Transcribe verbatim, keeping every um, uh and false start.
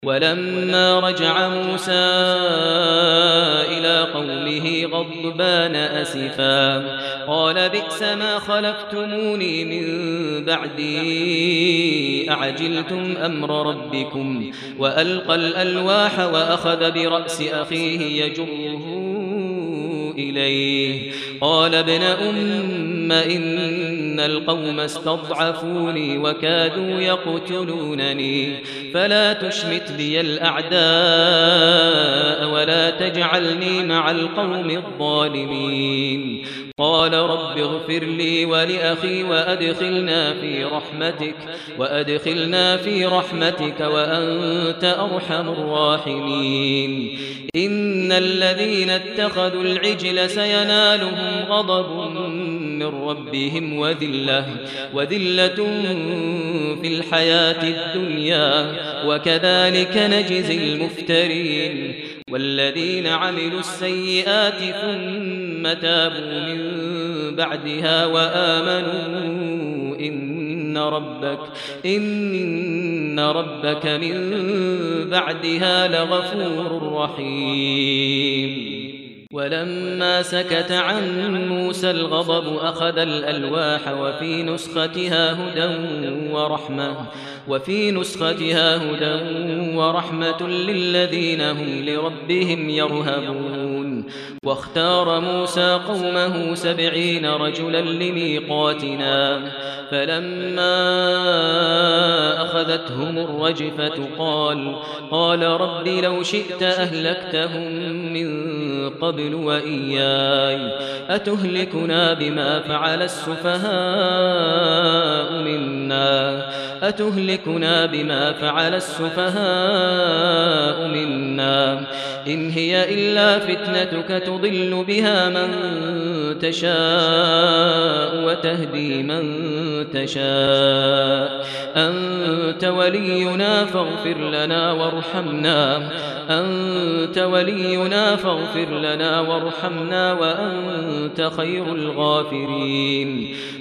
ولما رجع موسى إلى قومه غضبان أسفا قال بئس ما خلفتموني من بعدي أعجلتم أمر ربكم وألقى الألواح وأخذ برأس أخيه يجره إليه قال ابن أم إن القوم استضعفوني وكادوا يقتلونني فلا تشمت بي الأعداء ولا تجعلني مع القوم الظالمين قال رب اغفر لي ولأخي وأدخلنا في رحمتك وأدخلنا في رحمتك وأنت أرحم الراحمين إن الذين اتخذوا العجل سينالهم غضب من ربهم وذلة وذلة في الحياة الدنيا وكذلك نجزي المفترين والذين عملوا السيئات ثم تابوا من بعدها وآمنوا إن ربك إن ربك من بعدها لغفور رحيم ولما سكت عن موسى الغضب أخذ الألواح وفي نسختها هدى ورحمة وفي نسختها هدى ورحمة للذين هم لربهم يرهبون واختار موسى قومه سبعين رجلا لميقاتنا فلما أخذتهم الرجفة قال قال رب لو شئت أهلكتهم من قبل وإياي أتهلكنا بما فعل السفهاء منا أتهلكنا بما فعل السفهاء منا إن هي إلا فتنتك تضل بها من تشاء وتهدي من تشاء أنت ولينا فاغفر لنا وارحمنا أنت ولينا فاغفر لنا وارحمنا وأنت خير الغافرين